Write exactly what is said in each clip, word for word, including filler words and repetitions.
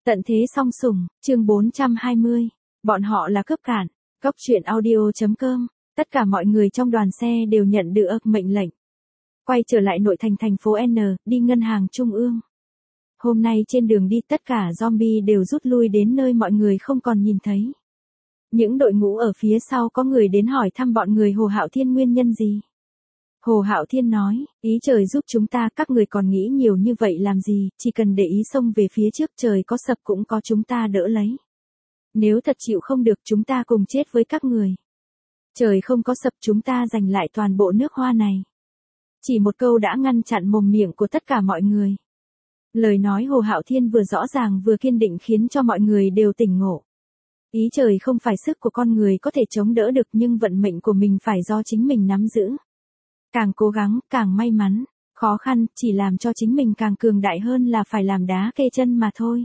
Tận thế song sủng, chương bốn trăm hai mươi. Bọn họ là cướp cản. Cóc truyện audio chấm com. Tất cả mọi người trong đoàn xe đều nhận được mệnh lệnh. Quay trở lại nội thành thành phố N, đi ngân hàng trung ương. Hôm nay trên đường đi tất cả zombie đều rút lui đến nơi mọi người không còn nhìn thấy. Những đội ngũ ở phía sau có người đến hỏi thăm bọn người Hồ Hạo Thiên nguyên nhân gì. Hồ Hạo Thiên nói, ý trời giúp chúng ta, các người còn nghĩ nhiều như vậy làm gì, chỉ cần để ý xông về phía trước, trời có sập cũng có chúng ta đỡ lấy. Nếu thật chịu không được chúng ta cùng chết với các người. Trời không có sập chúng ta giành lại toàn bộ nước Hoa này. Chỉ một câu đã ngăn chặn mồm miệng của tất cả mọi người. Lời nói Hồ Hạo Thiên vừa rõ ràng vừa kiên định khiến cho mọi người đều tỉnh ngộ. Ý trời không phải sức của con người có thể chống đỡ được, nhưng vận mệnh của mình phải do chính mình nắm giữ. Càng cố gắng, càng may mắn, khó khăn chỉ làm cho chính mình càng cường đại hơn là phải làm đá kê chân mà thôi.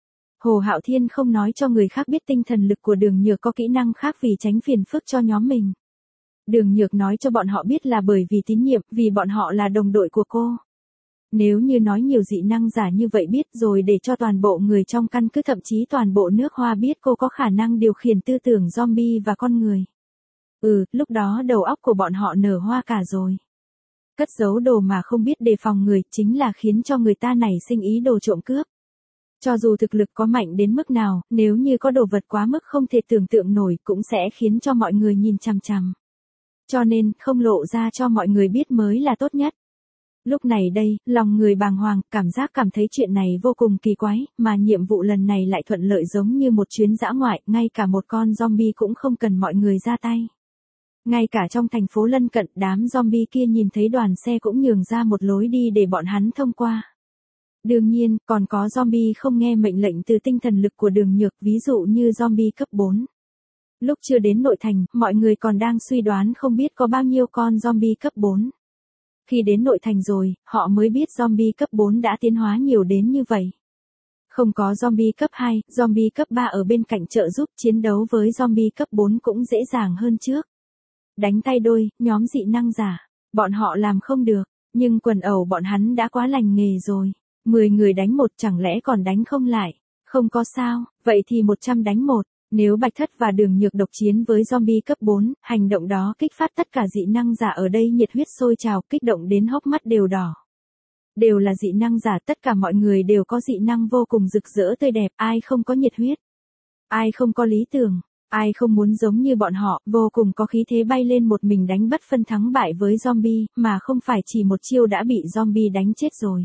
Hồ Hạo Thiên không nói cho người khác biết tinh thần lực của Đường Nhược có kỹ năng khác vì tránh phiền phức cho nhóm mình. Đường Nhược nói cho bọn họ biết là bởi vì tín nhiệm, vì bọn họ là đồng đội của cô. Nếu như nói nhiều dị năng giả như vậy biết rồi để cho toàn bộ người trong căn cứ, thậm chí toàn bộ nước Hoa biết cô có khả năng điều khiển tư tưởng zombie và con người. Ừ, lúc đó đầu óc của bọn họ nở hoa cả rồi. Cất giấu đồ mà không biết đề phòng người chính là khiến cho người ta nảy sinh ý đồ trộm cướp. Cho dù thực lực có mạnh đến mức nào, nếu như có đồ vật quá mức không thể tưởng tượng nổi cũng sẽ khiến cho mọi người nhìn chằm chằm. Cho nên, không lộ ra cho mọi người biết mới là tốt nhất. Lúc này đây, lòng người bàng hoàng, cảm giác cảm thấy chuyện này vô cùng kỳ quái, mà nhiệm vụ lần này lại thuận lợi giống như một chuyến dã ngoại, ngay cả một con zombie cũng không cần mọi người ra tay. Ngay cả trong thành phố lân cận, đám zombie kia nhìn thấy đoàn xe cũng nhường ra một lối đi để bọn hắn thông qua. Đương nhiên, còn có zombie không nghe mệnh lệnh từ tinh thần lực của Đường Nhược, ví dụ như zombie cấp bốn. Lúc chưa đến nội thành, mọi người còn đang suy đoán không biết có bao nhiêu con zombie cấp bốn. Khi đến nội thành rồi, họ mới biết zombie cấp bốn đã tiến hóa nhiều đến như vậy. Không có zombie cấp hai, zombie cấp ba ở bên cạnh trợ giúp, chiến đấu với zombie cấp bốn cũng dễ dàng hơn trước. Đánh tay đôi, nhóm dị năng giả, bọn họ làm không được, nhưng quần ẩu bọn hắn đã quá lành nghề rồi. mười người đánh một chẳng lẽ còn đánh không lại, không có sao, vậy thì một trăm đánh một. Nếu Bạch Thất và Đường Nhược độc chiến với zombie cấp bốn, hành động đó kích phát tất cả dị năng giả ở đây nhiệt huyết sôi trào, kích động đến hốc mắt đều đỏ. Đều là dị năng giả, tất cả mọi người đều có dị năng vô cùng rực rỡ tươi đẹp, ai không có nhiệt huyết, ai không có lý tưởng, ai không muốn giống như bọn họ, vô cùng có khí thế bay lên một mình đánh bất phân thắng bại với zombie, mà không phải chỉ một chiêu đã bị zombie đánh chết rồi.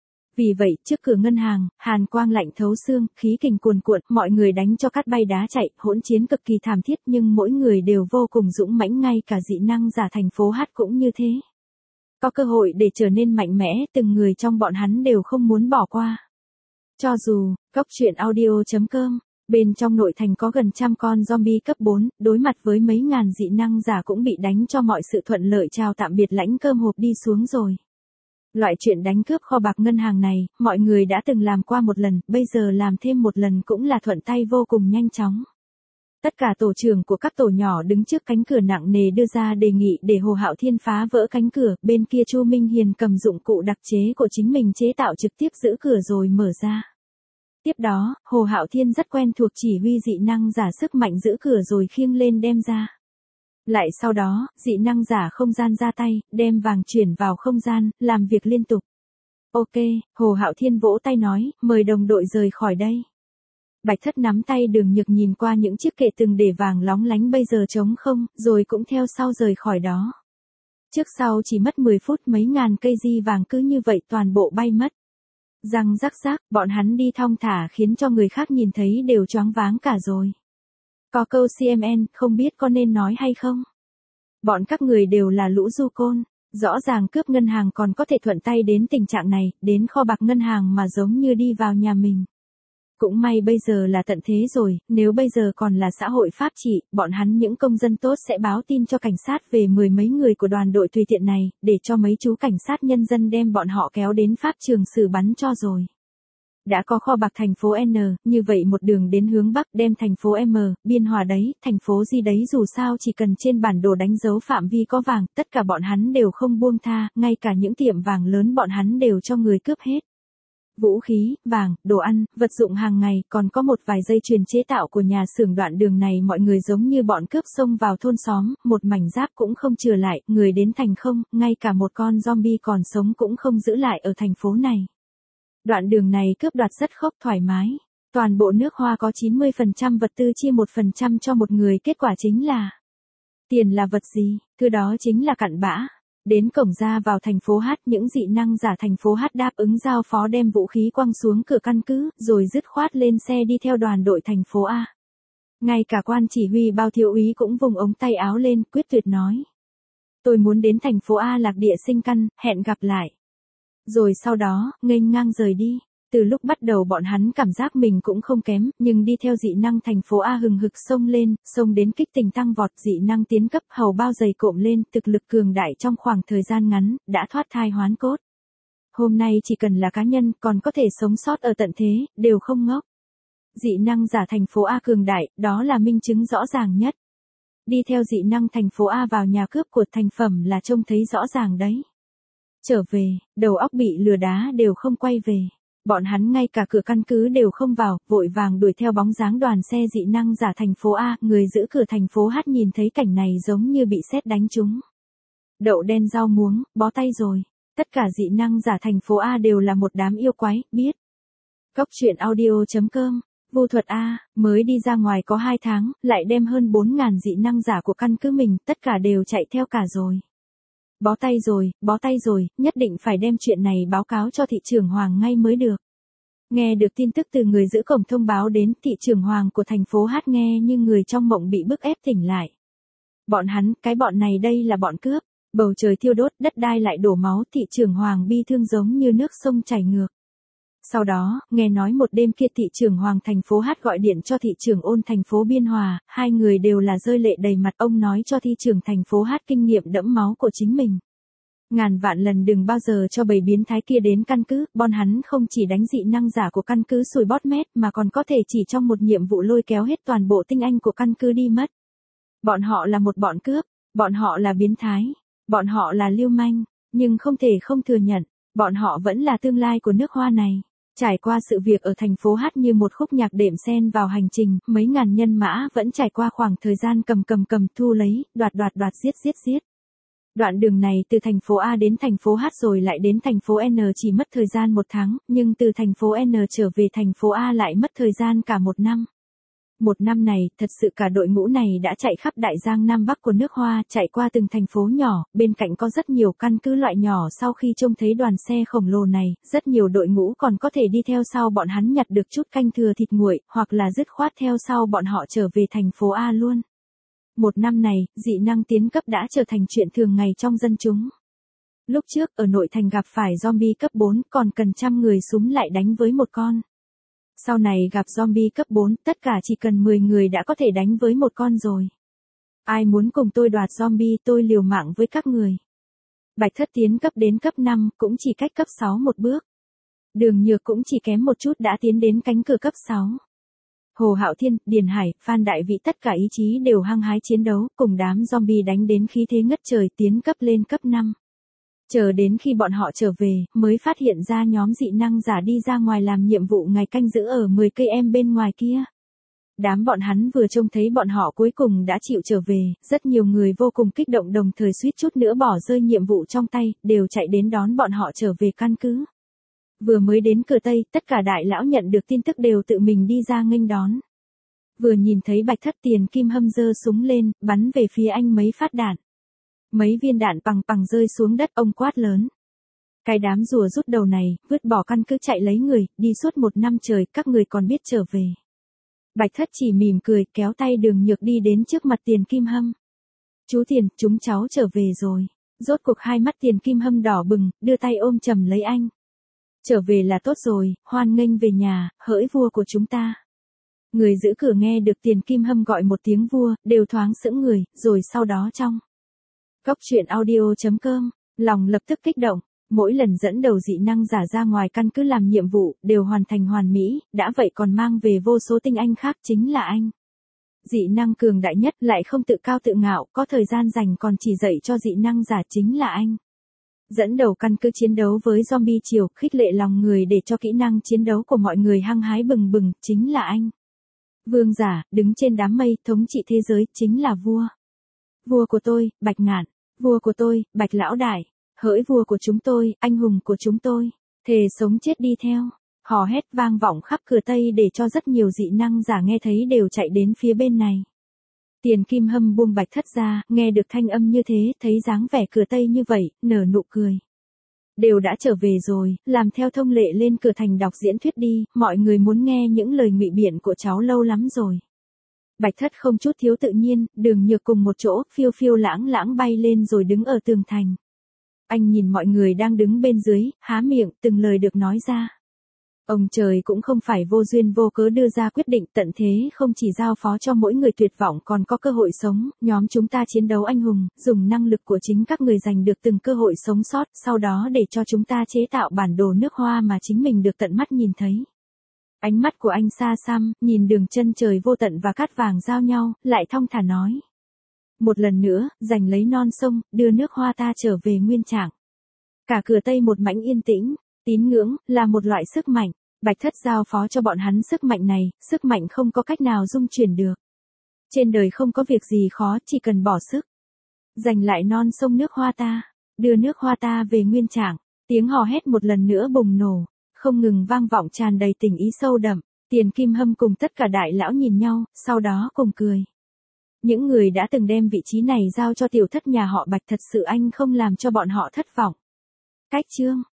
Vì vậy, trước cửa ngân hàng, hàn quang lạnh thấu xương, khí kình cuồn cuộn, mọi người đánh cho cát bay đá chạy, hỗn chiến cực kỳ thảm thiết, nhưng mỗi người đều vô cùng dũng mãnh, ngay cả dị năng giả thành phố H cũng như thế. Có cơ hội để trở nên mạnh mẽ, từng người trong bọn hắn đều không muốn bỏ qua. Cho dù, cóc truyện audio chấm com, bên trong nội thành có gần trăm con zombie cấp bốn, đối mặt với mấy ngàn dị năng giả cũng bị đánh cho mọi sự thuận lợi chào tạm biệt lãnh cơm hộp đi xuống rồi. Loại chuyện đánh cướp kho bạc ngân hàng này, mọi người đã từng làm qua một lần, bây giờ làm thêm một lần cũng là thuận tay vô cùng nhanh chóng. Tất cả tổ trưởng của các tổ nhỏ đứng trước cánh cửa nặng nề đưa ra đề nghị để Hồ Hạo Thiên phá vỡ cánh cửa, bên kia Chu Minh Hiền cầm dụng cụ đặc chế của chính mình chế tạo trực tiếp giữ cửa rồi mở ra. Tiếp đó, Hồ Hạo Thiên rất quen thuộc chỉ huy dị năng giả sức mạnh giữ cửa rồi khiêng lên đem ra. Lại sau đó, dị năng giả không gian ra tay, đem vàng chuyển vào không gian, làm việc liên tục. Ok, Hồ Hạo Thiên vỗ tay nói, mời đồng đội rời khỏi đây. Bạch Thất nắm tay Đường Nhược nhìn qua những chiếc kệ từng để vàng lóng lánh bây giờ trống không, rồi cũng theo sau rời khỏi đó. Trước sau chỉ mất mười phút mấy ngàn cây di vàng cứ như vậy toàn bộ bay mất. Răng rắc rác, bọn hắn đi thong thả khiến cho người khác nhìn thấy đều choáng váng cả rồi. Có câu xê em en, không biết có nên nói hay không? Bọn các người đều là lũ du côn, rõ ràng cướp ngân hàng còn có thể thuận tay đến tình trạng này, đến kho bạc ngân hàng mà giống như đi vào nhà mình. Cũng may bây giờ là tận thế rồi, nếu bây giờ còn là xã hội pháp trị, bọn hắn những công dân tốt sẽ báo tin cho cảnh sát về mười mấy người của đoàn đội tùy tiện này, để cho mấy chú cảnh sát nhân dân đem bọn họ kéo đến pháp trường xử bắn cho rồi. Đã có kho bạc thành phố N, như vậy một đường đến hướng Bắc đem thành phố M, Biên Hòa đấy, thành phố gì đấy dù sao chỉ cần trên bản đồ đánh dấu phạm vi có vàng, tất cả bọn hắn đều không buông tha, ngay cả những tiệm vàng lớn bọn hắn đều cho người cướp hết. vũ khí, vàng, đồ ăn, vật dụng hàng ngày, còn có một vài dây chuyền chế tạo của nhà xưởng. Đoạn đường này mọi người giống như bọn cướp xông vào thôn xóm, một mảnh giáp cũng không chừa lại, người đến thành không, ngay cả một con zombie còn sống cũng không giữ lại ở thành phố này. Đoạn đường này cướp đoạt rất khốc thoải mái. Toàn bộ nước Hoa có chín mươi phần trăm vật tư chia một phần trăm cho một người, kết quả chính là tiền là vật gì, thứ đó chính là cặn bã. Đến cổng ra vào thành phố H, những dị năng giả thành phố H đáp ứng giao phó đem vũ khí quăng xuống cửa căn cứ, rồi dứt khoát lên xe đi theo đoàn đội thành phố A. Ngay cả quan chỉ huy Bao thiếu úy cũng vùng ống tay áo lên, quyết tuyệt nói. Tôi muốn đến thành phố A lạc địa sinh căn, hẹn gặp lại. Rồi sau đó, nghênh ngang rời đi. Từ lúc bắt đầu bọn hắn cảm giác mình cũng không kém, nhưng đi theo dị năng thành phố A hừng hực xông lên, xông đến kích tình tăng vọt, dị năng tiến cấp, hầu bao dày cộm lên, thực lực cường đại trong khoảng thời gian ngắn, đã thoát thai hoán cốt. Hôm nay chỉ cần là cá nhân, còn có thể sống sót ở tận thế, đều không ngốc. Dị năng giả thành phố A cường đại, đó là minh chứng rõ ràng nhất. Đi theo dị năng thành phố A vào nhà cướp của thành phẩm là trông thấy rõ ràng đấy. Trở về, đầu óc bị lừa đá đều không quay về. Bọn hắn ngay cả cửa căn cứ đều không vào, vội vàng đuổi theo bóng dáng đoàn xe dị năng giả thành phố A. Người giữ cửa thành phố H nhìn thấy cảnh này giống như bị sét đánh trúng. Đậu đen rau muống, bó tay rồi. Tất cả dị năng giả thành phố A đều là một đám yêu quái, biết. Cốc truyện audio chấm com. Vu thuật A, mới đi ra ngoài có hai tháng, lại đem hơn bốn nghìn dị năng giả của căn cứ mình, tất cả đều chạy theo cả rồi. Bó tay rồi, bó tay rồi, nhất định phải đem chuyện này báo cáo cho thị trưởng Hoàng ngay mới được. Nghe được tin tức từ người giữ cổng thông báo đến, thị trưởng Hoàng của thành phố H nghe như người trong mộng bị bức ép tỉnh lại. Bọn hắn, cái bọn này đây là bọn cướp, bầu trời thiêu đốt, đất đai lại đổ máu, thị trưởng Hoàng bi thương giống như nước sông chảy ngược. Sau đó, nghe nói một đêm kia thị trưởng Hoàng thành phố H gọi điện cho thị trưởng Ôn thành phố Biên Hòa, hai người đều là rơi lệ đầy mặt. Ông nói cho thị trưởng thành phố H kinh nghiệm đẫm máu của chính mình. Ngàn vạn lần đừng bao giờ cho bầy biến thái kia đến căn cứ, bọn hắn không chỉ đánh dị năng giả của căn cứ sùi bọt mép mà còn có thể chỉ trong một nhiệm vụ lôi kéo hết toàn bộ tinh anh của căn cứ đi mất. Bọn họ là một bọn cướp, bọn họ là biến thái, bọn họ là lưu manh, nhưng không thể không thừa nhận, bọn họ vẫn là tương lai của nước Hoa này. Trải qua sự việc ở thành phố H như một khúc nhạc đệm xen vào hành trình, mấy ngàn nhân mã vẫn trải qua khoảng thời gian cầm cầm cầm thu lấy, đoạt đoạt đoạt giết giết giết. Đoạn đường này từ thành phố A đến thành phố H rồi lại đến thành phố N chỉ mất thời gian một tháng, nhưng từ thành phố N trở về thành phố A lại mất thời gian cả một năm. Một năm này, thật sự cả đội ngũ này đã chạy khắp đại giang Nam Bắc của nước Hoa, chạy qua từng thành phố nhỏ, bên cạnh có rất nhiều căn cứ loại nhỏ. Sau khi trông thấy đoàn xe khổng lồ này, rất nhiều đội ngũ còn có thể đi theo sau bọn hắn nhặt được chút canh thừa thịt nguội, hoặc là dứt khoát theo sau bọn họ trở về thành phố A luôn. Một năm này, dị năng tiến cấp đã trở thành chuyện thường ngày trong dân chúng. Lúc trước, ở nội thành gặp phải zombie cấp bốn, còn cần trăm người súm lại đánh với một con. Sau này gặp zombie cấp bốn, tất cả chỉ cần mười người đã có thể đánh với một con rồi. Ai muốn cùng tôi đoạt zombie, tôi liều mạng với các người. Bạch Thất tiến cấp đến cấp năm, cũng chỉ cách cấp sáu một bước. Đường Nhược cũng chỉ kém một chút đã tiến đến cánh cửa cấp sáu. Hồ Hạo Thiên, Điền Hải, Phan Đại Vĩ tất cả ý chí đều hăng hái chiến đấu, cùng đám zombie đánh đến khí thế ngất trời, tiến cấp lên cấp năm. Chờ đến khi bọn họ trở về, mới phát hiện ra nhóm dị năng giả đi ra ngoài làm nhiệm vụ ngày canh giữ ở mười cây em bên ngoài kia. Đám bọn hắn vừa trông thấy bọn họ cuối cùng đã chịu trở về, rất nhiều người vô cùng kích động, đồng thời suýt chút nữa bỏ rơi nhiệm vụ trong tay, đều chạy đến đón bọn họ trở về căn cứ. Vừa mới đến cửa Tây, tất cả đại lão nhận được tin tức đều tự mình đi ra nghênh đón. Vừa nhìn thấy Bạch Thất Tiền Kim Hâm giơ súng lên, bắn về phía anh mấy phát đạn. Mấy viên đạn pằng pằng rơi xuống đất, ông quát lớn. Cái đám rùa rút đầu này, vứt bỏ căn cứ chạy lấy người, đi suốt một năm trời, các người còn biết trở về. Bạch Thất chỉ mỉm cười, kéo tay Đường Nhược đi đến trước mặt Tiền Kim Hâm. Chú Tiền, chúng cháu trở về rồi. Rốt cuộc hai mắt Tiền Kim Hâm đỏ bừng, đưa tay ôm chầm lấy anh. Trở về là tốt rồi, hoan nghênh về nhà, hỡi vua của chúng ta. Người giữ cửa nghe được Tiền Kim Hâm gọi một tiếng vua, đều thoáng sững người, rồi sau đó trong. Cốc truyện audio chấm com, lòng lập tức kích động, mỗi lần dẫn đầu dị năng giả ra ngoài căn cứ làm nhiệm vụ, đều hoàn thành hoàn mỹ, đã vậy còn mang về vô số tinh anh khác, chính là anh. Dị năng cường đại nhất lại không tự cao tự ngạo, có thời gian dành còn chỉ dạy cho dị năng giả, chính là anh. Dẫn đầu căn cứ chiến đấu với zombie triều, khích lệ lòng người để cho kỹ năng chiến đấu của mọi người hăng hái bừng bừng, chính là anh. Vương giả, đứng trên đám mây, thống trị thế giới, chính là vua. Vua của tôi, Bạch Ngạn. Vua của tôi, Bạch Lão Đại. Hỡi vua của chúng tôi, anh hùng của chúng tôi. Thề sống chết đi theo. Hò hét vang vọng khắp cửa Tây để cho rất nhiều dị năng giả nghe thấy đều chạy đến phía bên này. Tiền Kim Hâm buông Bạch Thất ra, nghe được thanh âm như thế, thấy dáng vẻ cửa Tây như vậy, nở nụ cười. Đều đã trở về rồi, làm theo thông lệ lên cửa thành đọc diễn thuyết đi, mọi người muốn nghe những lời ngụy biện của cháu lâu lắm rồi. Bạch Thất không chút thiếu tự nhiên, Đường Nhược cùng một chỗ, phiêu phiêu lãng lãng bay lên rồi đứng ở tường thành. Anh nhìn mọi người đang đứng bên dưới, há miệng, từng lời được nói ra. Ông trời cũng không phải vô duyên vô cớ đưa ra quyết định tận thế không chỉ giao phó cho mỗi người tuyệt vọng còn có cơ hội sống, nhóm chúng ta chiến đấu anh hùng, dùng năng lực của chính các người giành được từng cơ hội sống sót, sau đó để cho chúng ta chế tạo bản đồ nước hoa mà chính mình được tận mắt nhìn thấy. Ánh mắt của anh xa xăm, nhìn đường chân trời vô tận và cát vàng giao nhau, lại thong thả nói. Một lần nữa, giành lấy non sông, đưa nước hoa ta trở về nguyên trạng. Cả cửa Tây một mảnh yên tĩnh, tín ngưỡng, là một loại sức mạnh. Bạch Thất giao phó cho bọn hắn sức mạnh này, sức mạnh không có cách nào dung chuyển được. Trên đời không có việc gì khó, chỉ cần bỏ sức. Giành lại non sông nước hoa ta, đưa nước hoa ta về nguyên trạng. Tiếng hò hét một lần nữa bùng nổ, không ngừng vang vọng tràn đầy tình ý sâu đậm. Tiền Kim Hâm cùng tất cả đại lão nhìn nhau, sau đó cùng cười. Những người đã từng đem vị trí này giao cho tiểu thất nhà họ Bạch thật sự anh không làm cho bọn họ thất vọng. Cách chương